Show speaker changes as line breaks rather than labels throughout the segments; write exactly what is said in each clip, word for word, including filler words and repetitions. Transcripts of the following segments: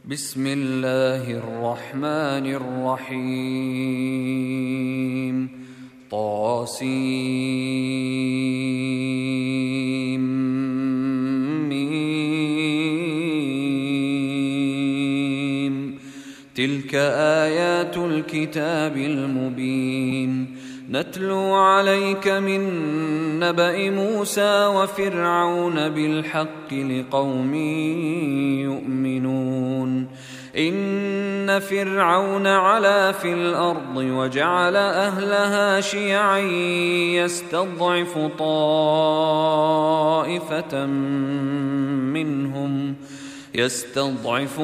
بسم الله الرحمن الرحيم طاسيم ميم تلك آيات الكتاب المبين نتلو عليك من نبأ موسى وفرعون بالحق لقوم يؤمنون إن فرعون علا في الأرض وجعل أهلها شيعا يستضعف طائفة منهم يستضعف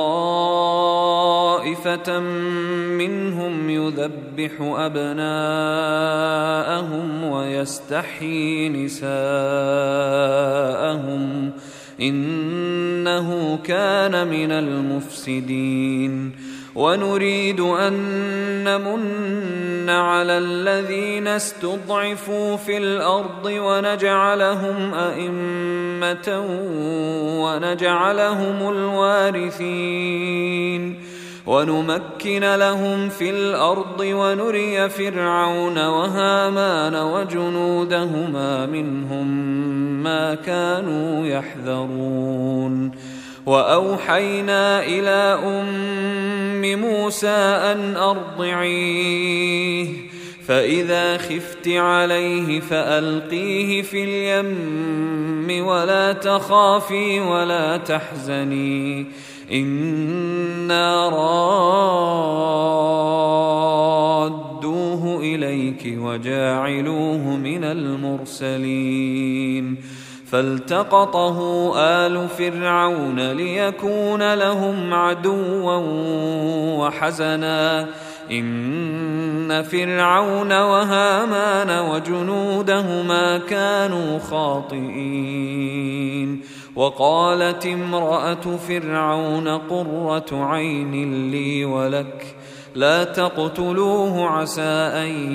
طائفة منهم يذبح أبناءهم ويستحيي نساءهم إنه كان من المفسدين ونريد أن نمن على الذين استضعفوا في الأرض ونجعلهم أئمة ونجعلهم الوارثين ونمكن لهم في الأرض ونري فرعون وهامان وجنودهما منهم ما كانوا يحذرون وأوحينا إلى أم موسى أن أرضعيه فإذا خفت عليه فألقيه في اليم ولا تخافي ولا تحزني إنا رادوه إليك وجاعلوه من المرسلين فالتقطه آل فرعون ليكون لهم عدوا وحزنا إن فرعون وهامان وجنودهما كانوا خاطئين وقالت امرأة فرعون قرة عين لي ولك لا تقتلوه عسى أن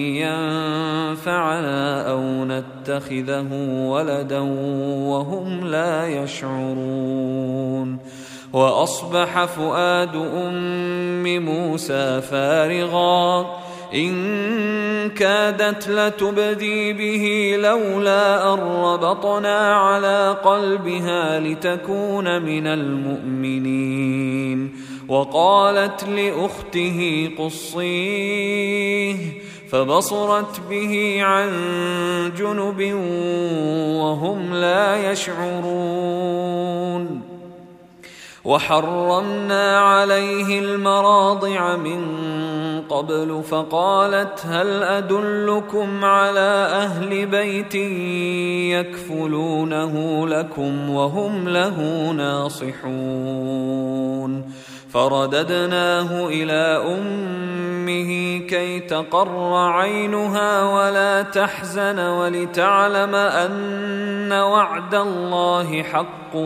ينفعنا أو نتخذه ولدا وهم لا يشعرون وأصبح فؤاد أم موسى فارغا إن كادت لتبدي به لولا أن ربطنا على قلبها لتكون من المؤمنين وقالت لأخته قصيه فبصرت به عن جنب وهم لا يشعرون وحرمنا عليه المراضع من قبل فقالت هل أدلكم على أهل بيت يكفلونه لكم وهم له ناصحون فرددناه إلى أمه كي تقر عينها ولا تحزن ولتعلم أن وعد الله حق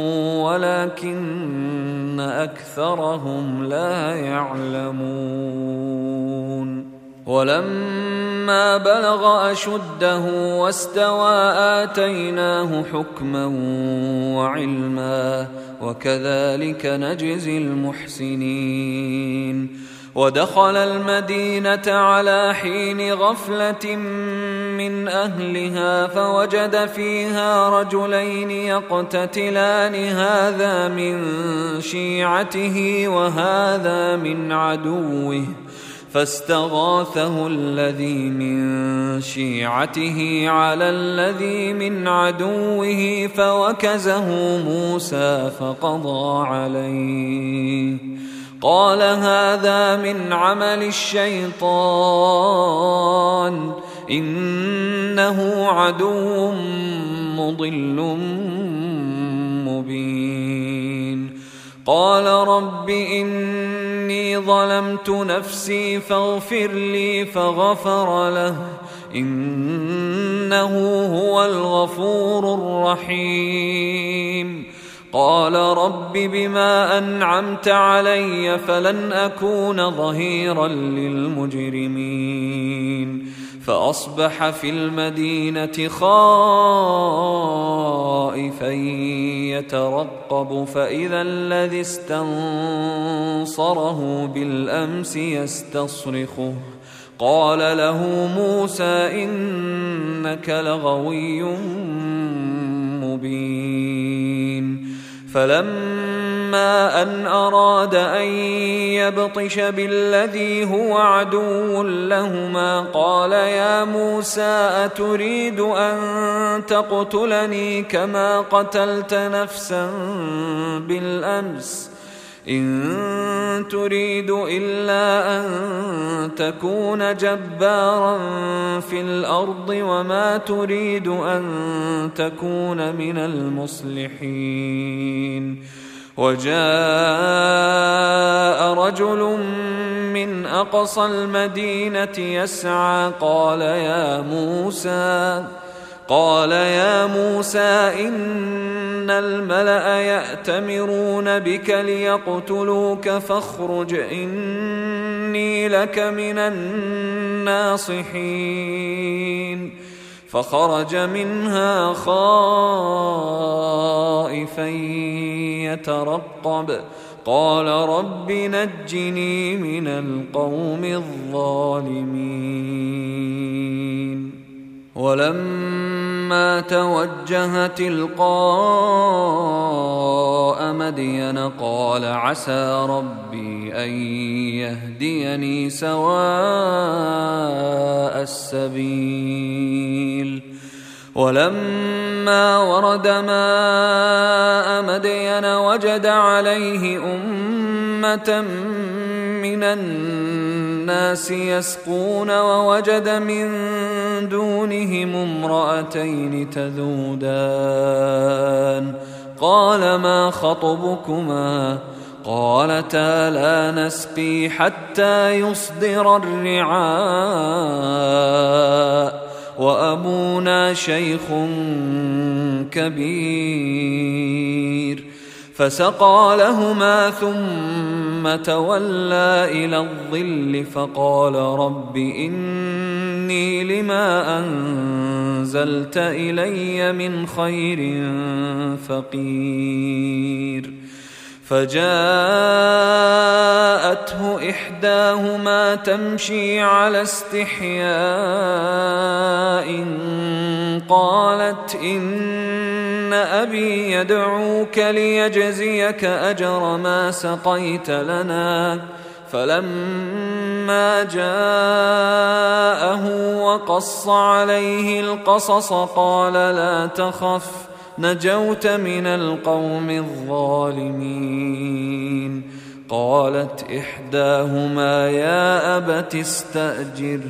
ولكن أكثرهم لا يعلمون ولما بلغ أشده واستوى آتيناه حكما وعلما وكذلك نجزي المحسنين ودخل المدينة على حين غفلة من أهلها فوجد فيها رجلين يقتتلان هذا من شيعته وهذا من عدوه فاستغاثه الذي من شيعته على الذي من عدوه فوكزه موسى فقضى عليه قال هذا من عمل الشيطان إنه عدو مضل مبين قال رب إني ظلمت نفسي فاغفر لي فغفر له إنه هو الغفور الرحيم قال رب بما أنعمت علي فلن أكون ظهيرا للمجرمين فأصبح في المدينة خائفا يترقب فإذا الذي استنصره بالأمس يستصرخه قال له موسى إنك لغوي مبين. فلما أن أراد أن يبطش بالذي هو عدو لهما قال يا موسى أتريد أن تقتلني كما قتلت نفسا بالأمس إن تريد إلا أن تكون جبارا في الأرض وما تريد أن تكون من المصلحين. وجاء رجل من أقصى المدينة يسعى قال يا موسى قال يا موسى إن الملأ يأتمرون بك ليقتلوك فاخرج إني لك من الناصحين. فخرج منها خائفا يترقب قال رب نجني من القوم الظالمين. ولما توجه تلقاء مدين قال عسى ربي أن يهديني سواء السبيل. ولما ورد ماء مدين وجد عليه أمة من الناس يسقون ووجد من دونهم امرأتين تذودان قال ما خطبكما قالتا لا نسقي حتى يصدر الرعاء وأبونا شيخ كبير. فسقى لهما ثم تولى إلى الظل فقال رب إني لما أنزلت إلي من خير فقير. فجاءته إحداهما تمشي على استحياء قالت إن أبي يدعوك ليجزيك أجر ما سقيت لنا. فلما جاءه وقص عليه القصص قال لا تخف نجوت من القوم الظالمين. قالت إحداهما يا أبت استأجره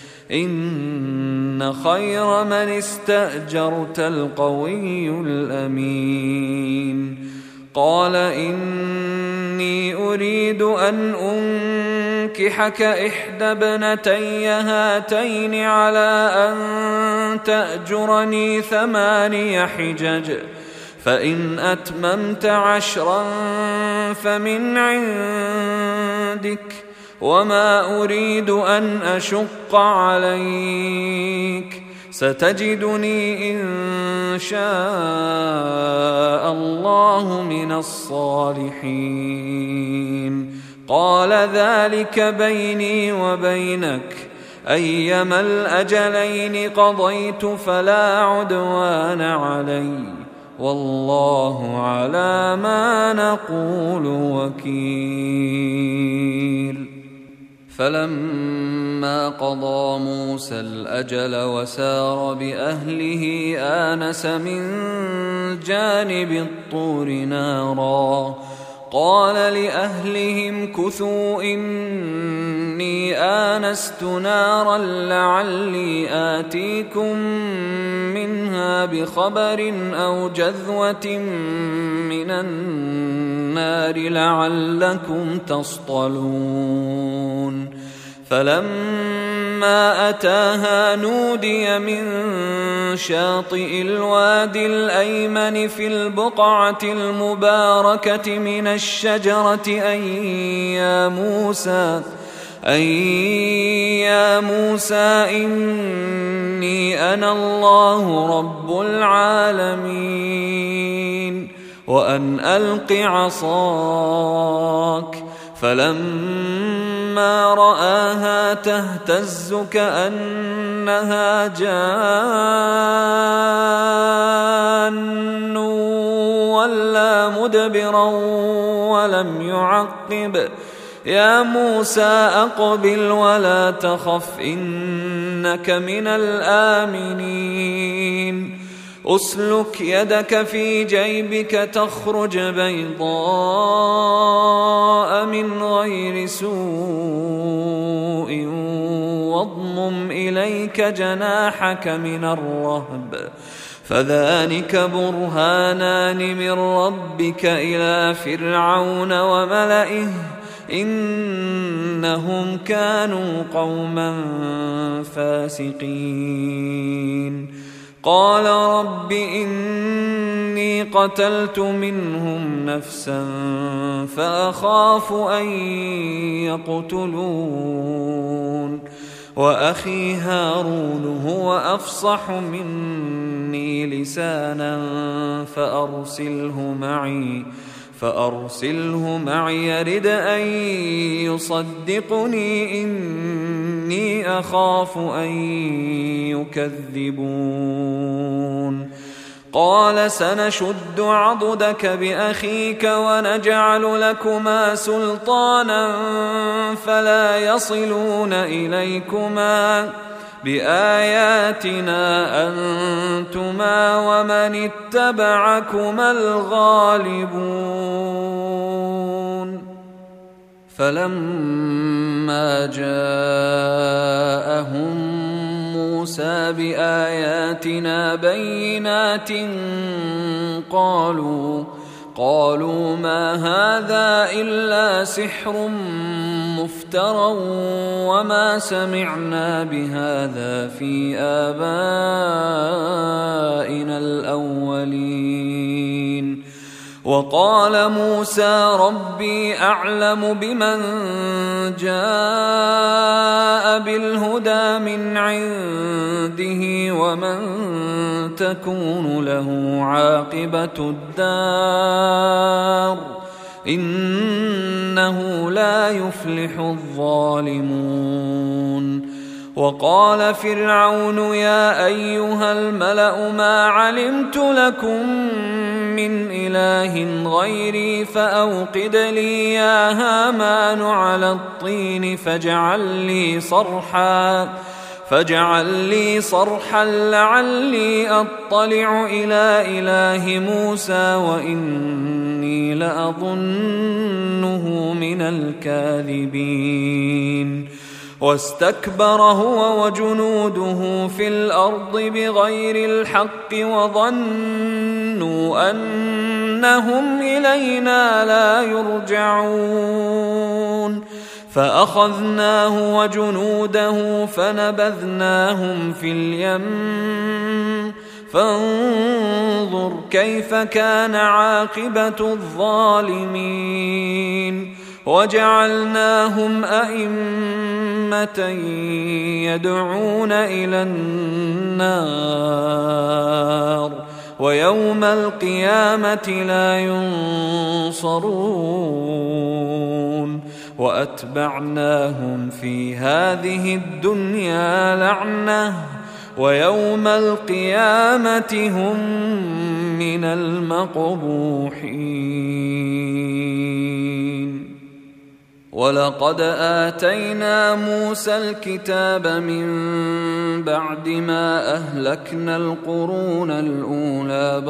إن خير من استأجرت القوي الأمين. قال إني أريد أن أنكحك إحدى ابنتي هاتين على أن تأجرني ثماني حجج فإن أتممت عشرا فمن عندك وما أريد أن أشق عليك ستجدني إن شاء الله من الصالحين. قال ذلك بيني وبينك أيما الأجلين قضيت فلا عدوان علي والله على ما نقول وكيل. فلما قضى موسى الأجل وسار بأهله آنس من جانب الطور نارا قال لأهلهم كثوا إني آنست نارا لعلي آتيكم منها بخبر أو جذوة من النار لعلكم تصطلون. فلما أتاها نودي من شاطئ الوادي الأيمن في البقعة المباركة من الشجرة أن يا موسى أي يا موسى إني أنا الله رب العالمين وأن ألق عصاك. فلما رآها تهتز كأنها جان ولا مدبرا ولم يعقب. يا موسى أقبل ولا تخف إنك من الآمنين. أسلك يدك في جيبك تخرج بيضاء من غير سوء واضمم إليك جناحك من الرهب فذلك برهانان من ربك إلى فرعون وملئه إنهم كانوا قوما فاسقين. قال رب إني قتلت منهم نفسا فأخاف أن يقتلون وأخي هارون هو أفصح مني لسانا فأرسله معي فأرسله معي يرد أن يصدقني إني أخاف أن يكذبون. قال سنشد عضدك بأخيك ونجعل لكما سلطانا فلا يصلون إليكما بآياتنا أنتما ومن اتبعكما الغالبون. فلما جاءهم موسى بآياتنا بينات قالوا قالوا ما هذا إلا سحر مفترى وما سمعنا بهذا في آبائنا الأولين. وقال موسى ربي أعلم بمن جاء بالهدى من عنده ومن تكون له عاقبة الدار إنه لا يفلح الظالمون. وقال فرعون يا أيها الملأ ما علمت لكم من إله غيري فأوقد لي يا هامان على الطين فاجعل لي صرحا فاجعل لي صرحا لعلي أطلع إلى إله موسى وإني لأظنه من الكاذبين. واستكبر هو وجنوده في الأرض بغير الحق وظنوا أنهم إلينا لا يرجعون فأخذناه وجنوده فنبذناهم في اليم فانظر كيف كان عاقبة الظالمين. وجعلناهم أئمة يدعون إلى النار ويوم القيامة لا ينصرون. وأتبعناهم في هذه الدنيا لعنة ويوم القيامة هم من المقبوحين. ولقد آتينا موسى الكتاب من بعد ما أهلكنا القرون الأولى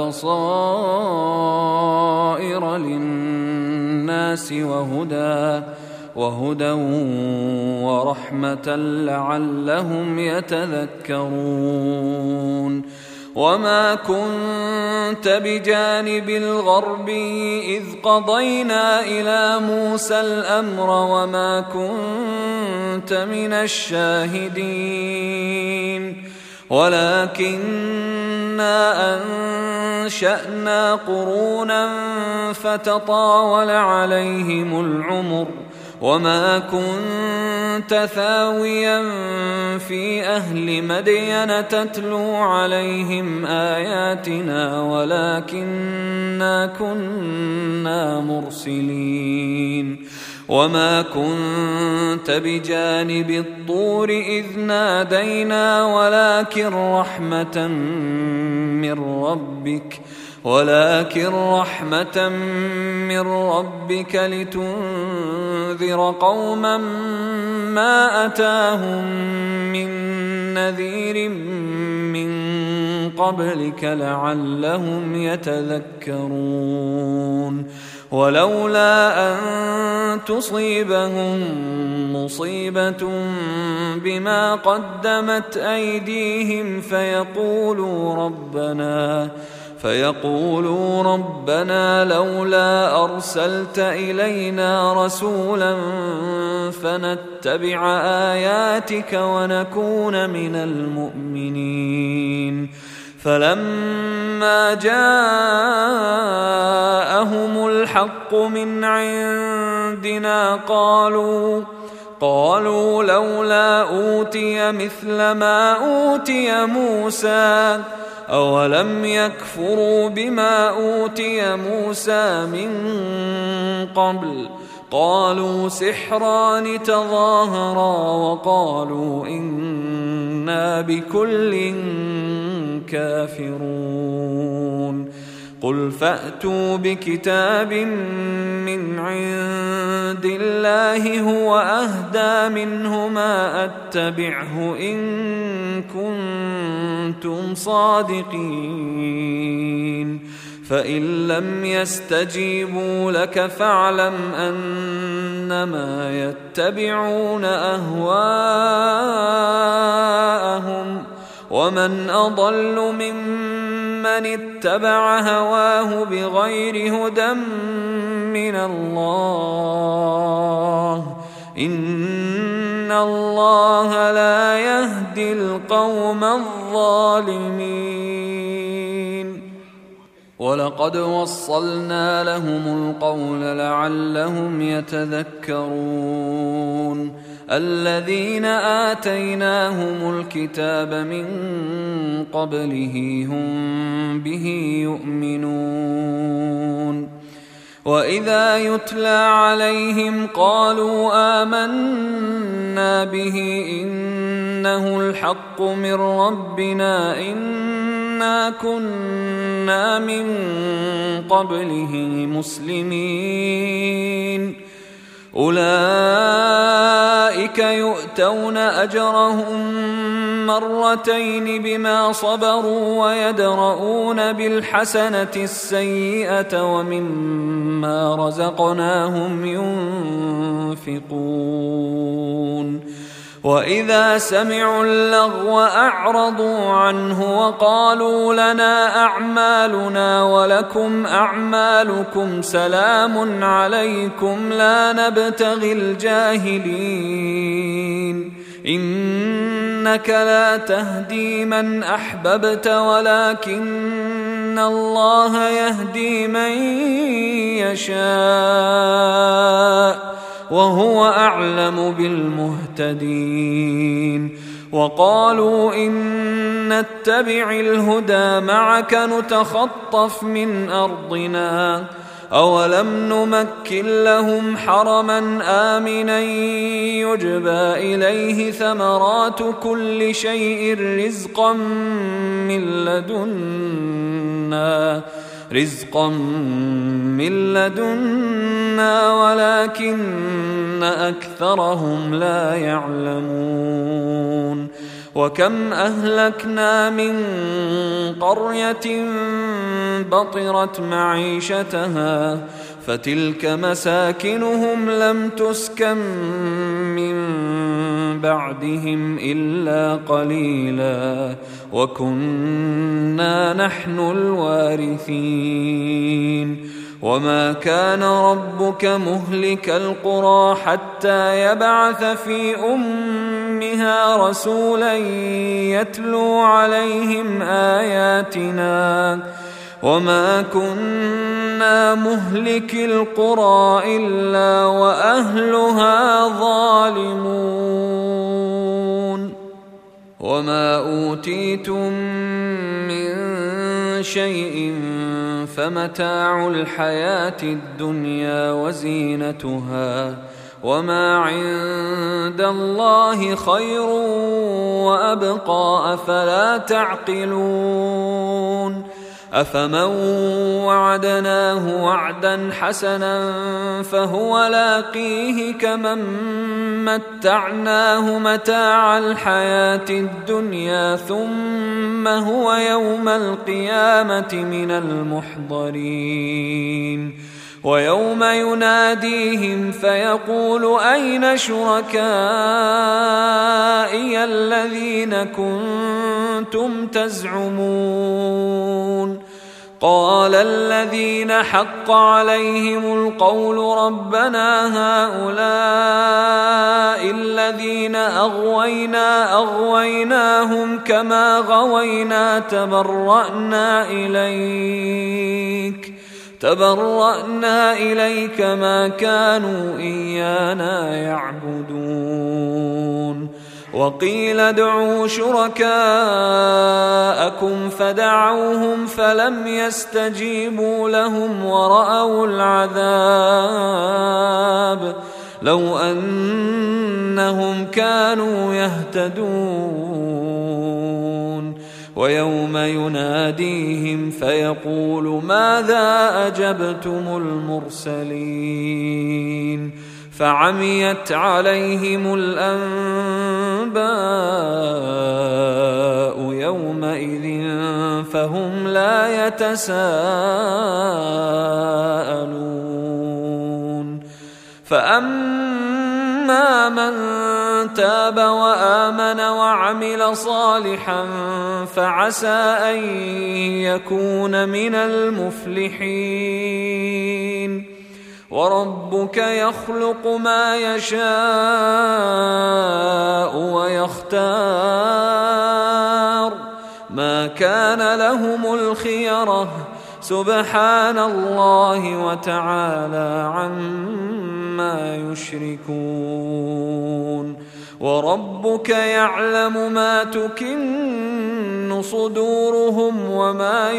بصائر للناس وهدى وهدى ورحمة لعلهم يتذكرون. وما كنت بجانب الغرب إذ قضينا إلى موسى الأمر وما كنت من الشاهدين ولكننا أنشأنا قرونا فتطاول عليهم العمر وما كنت كنت ثاويا في أهل مدين تتلو عليهم آياتنا ولكننا كنا مرسلين وما كنت بجانب الطور إذ نادينا ولكن رحمة من ربك ولكن رحمة من ربك لتنذر قوما ما أتاهم من نذير من قبلك لعلهم يتذكرون ولولا أن تصيبهم مصيبة بما قدمت أيديهم فيقولوا ربنا فيقولوا ربنا لولا أرسلت إلينا رسولا فنتبع آياتك ونكون من المؤمنين فلما جاءهم الحق من عندنا قالوا قالوا لولا أوتي مثل ما أوتي موسى أولم يكفروا بما أوتي موسى من قبل قالوا سحران تظاهرا وقالوا إنا بكل كافرون قل فأتوا بكتاب من عند الله هو أهدى منه ما أتبعه إن كنتم صادقين فإن لم يستجيبوا لك فاعلم أنما يتبعون أهواءهم ومن أضل ممن اتبع هواه بغير هدى من الله إن الله لا يهدي القوم الظالمين ولقد وصلنا لهم القول لعلهم يتذكرون الذين آتيناهم الكتاب من قبله هم به يؤمنون وإذا يتلى عليهم قالوا آمنا به إنه الحق من ربنا إنا كنا من قبله مسلمين أولئك يؤتون أجرهم مرتين بما صبروا ويدرؤون بالحسنة السيئة ومما رزقناهم ينفقون وإذا سمعوا اللغو أعرضوا عنه وقالوا لنا أعمالنا ولكم أعمالكم سلام عليكم لا نبتغي الجاهلين إنك لا تهدي من أحببت ولكن الله يهدي من يشاء وهو أعلم بالمهتدين وقالوا إن نتبع الهدى معك نتخطف من أرضنا أولم نمكن لهم حرما آمنا يجبى إليه ثمرات كل شيء رزقا من لدنا رزقا من لدنا ولكن أكثرهم لا يعلمون وكم أهلكنا من قرية بطرت معيشتها فتلك مساكنهم لم تسكن من بعدهم إلا قليلا وكنا نحن الوارثين وما كان ربك مهلك القرى حتى يبعث في أمها رسولا يتلو عليهم آياتنا وما كنا مهلك القرى إلا وأهلها ظالمون وما أوتيتم من شيء فمتاع الحياة الدنيا وزينتها وما عند الله خير وأبقى أفلا تعقلون أفمن وعدناه وعدا حسنا فهو لاقيه كمن متعناه متاع الحياة الدنيا ثم هو يوم القيامة من المحضرين ويوم يناديهم فيقول أين شركائي الذين كنتم تزعمون قال الذين حق عليهم القول ربنا هؤلاء الذين أغوينا أغويناهم كما غوينا تبرأنا إليك تبرأنا إليك ما كانوا إيانا يعبدون وقيل ادعوا شركاءكم فدعوهم فلم يستجيبوا لهم ورأوا العذاب لو أنهم كانوا يهتدون ويوم يناديهم فيقول ماذا أجبتم المرسلين فعميت عليهم الأنباء يومئذ فهم لا يتساءلون فأما من تاب وآمن وعمل صالحا فعسى أن يكون من المفلحين وربك يخلق ما يشاء ويختار ما كان لهم الخيرة سبحان الله وتعالى عما يشركون وربك يعلم ما تكن صدورهم وما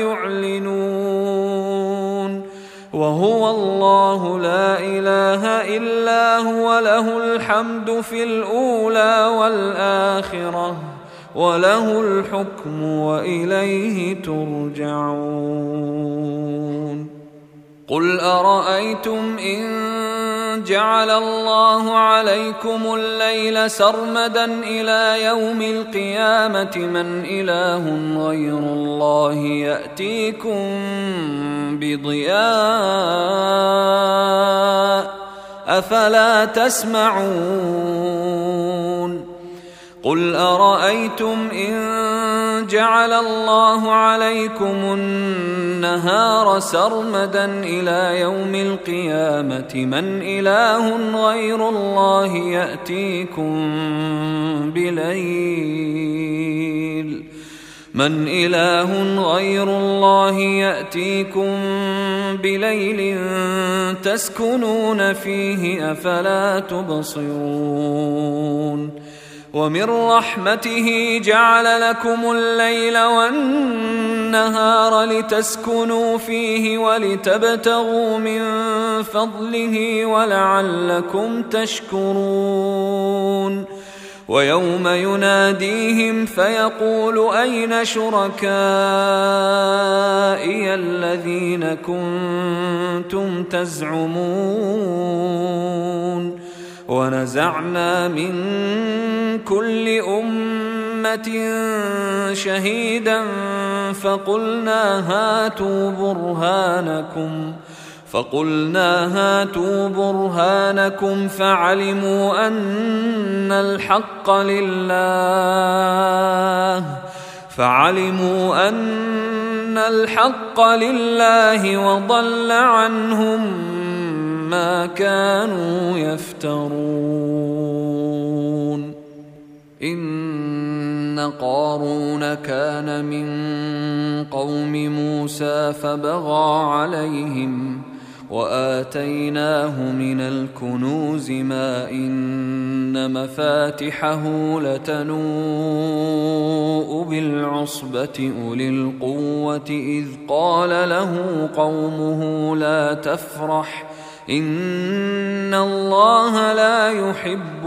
يعلنون وهو الله لا إله إلا هو له الحمد في الأولى والآخرة وله الحكم وإليه ترجعون قل أرأيتم إن جعل الله عليكم الليل سرمدا إلى يوم القيامة من إله غير الله يأتيكم بضياء أفلا تسمعون قل أرأيتم إن جعل الله عليكم النهار سرمدا إلى يوم القيامة من إله غير الله يأتيكم بليل من إله غير الله يأتيكم بليل تسكنون فيه أفلا تبصرون ومن رحمته جعل لكم الليل والنهار لتسكنوا فيه ولتبتغوا من فضله ولعلكم تشكرون ويوم يناديهم فيقول أين شركائي الذين كنتم تزعمون ونزعنا من كل أمة شهيدا فقلنا هاتوا برهانكم فقلنا هاتوا برهانكم فعلموا أن الحق لله فعلموا أن الحق لله وضل عنهم ما كانوا يفترون إن قارون كان من قوم موسى فبغى عليهم وآتيناه من الكنوز ما إن مفاتحه لتنوء بالعصبة أولي القوة إذ قال له قومه لا تفرح إن الله لا يحب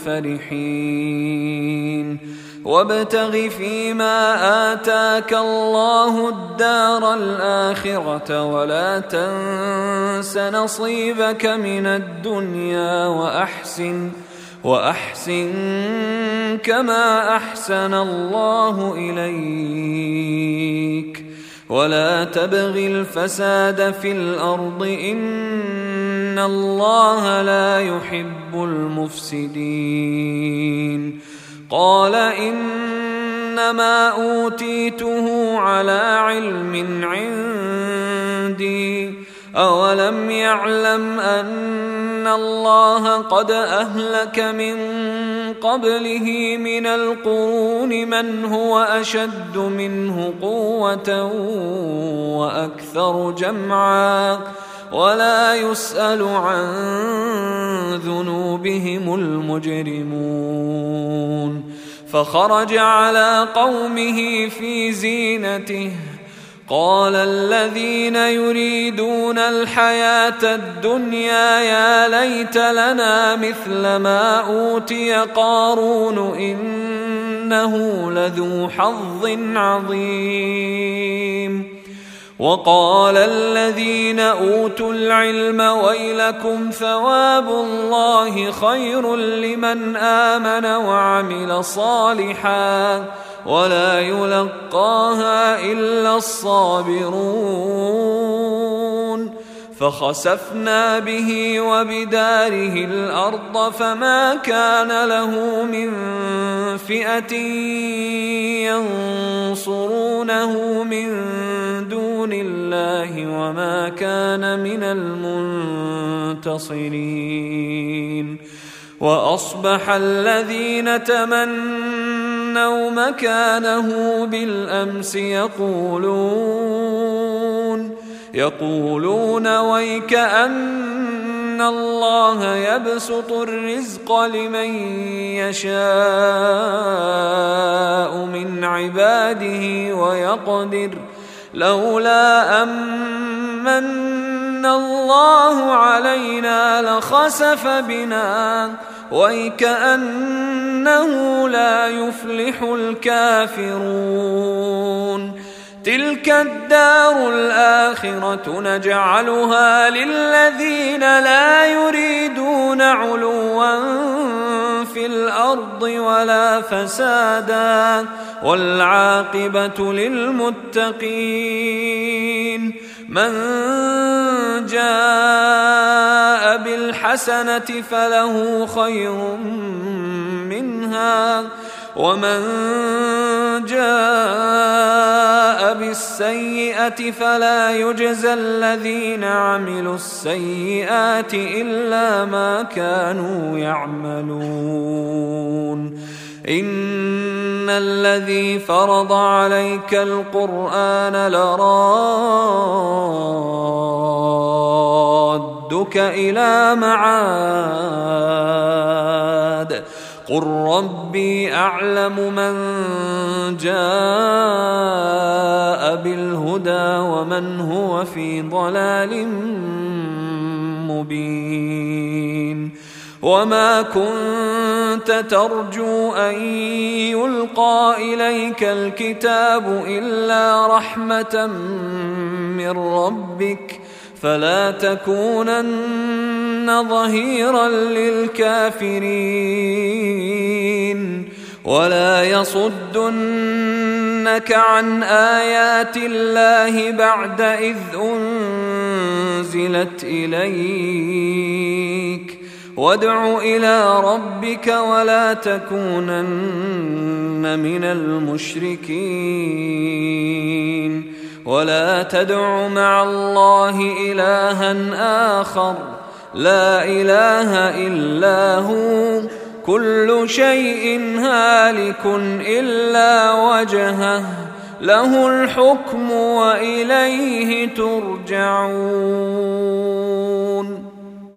الفرحين وابتغ فيما آتاك الله الدار الآخرة ولا تنس نصيبك من الدنيا وأحسن وأحسن كما أحسن الله إليك ولا تبغ الفساد في الأرض إن الله لا يحب المفسدين قال إنما أوتيته على علم عندي أولم يعلم أن الله قد أهلك من قبله من القرون من هو أشد منه قوة وأكثر جمعا ولا يسأل عن ذنوبهم المجرمون فخرج على قومه في زينته قال الذين يريدون الحياة الدنيا يا ليت لنا مثل ما أوتي قارون إنه لذو حظ عظيم وقال الذين أوتوا العلم ويلكم ثواب الله خير لمن آمن وعمل صالحا ولا يلقاها إلا الصابرون فخسفنا به وبداره الأرض فما كان له من فئة ينصرونه من دون الله وما كان من المنتصرين وأصبح الذين تمنوا مكانه بالأمس يقولون يقولون ويك أن الله يبسط الرزق لمن يشاء من عباده ويقدر لولا أمن الله علينا لخسف بنا ويكأنه لا يفلح الكافرون تلك الدار الآخرة نجعلها للذين لا يريدون علوا في الأرض ولا فسادا والعاقبة للمتقين من جاء بالحسنة فله خير منها ومن جاء بالسيئة فلا يجزى الذين عملوا السيئات إلا ما كانوا يعملون إن الذي فرض عليك القرآن لرادك إلى معاد قل ربي أعلم من جاء بالهدى ومن هو في ضلال مبين وما كنت ترجو أن يلقى إليك الكتاب إلا رحمة من ربك فلا تكونن ظهيرا للكافرين ولا يصدنك عن آيات الله بعد إذ أنزلت إليك وادع إلى ربك ولا تكونن من المشركين ولا تدع مع الله إلها آخر لا إله إلا هو كل شيء هالك إلا وجهه له الحكم وإليه ترجعون.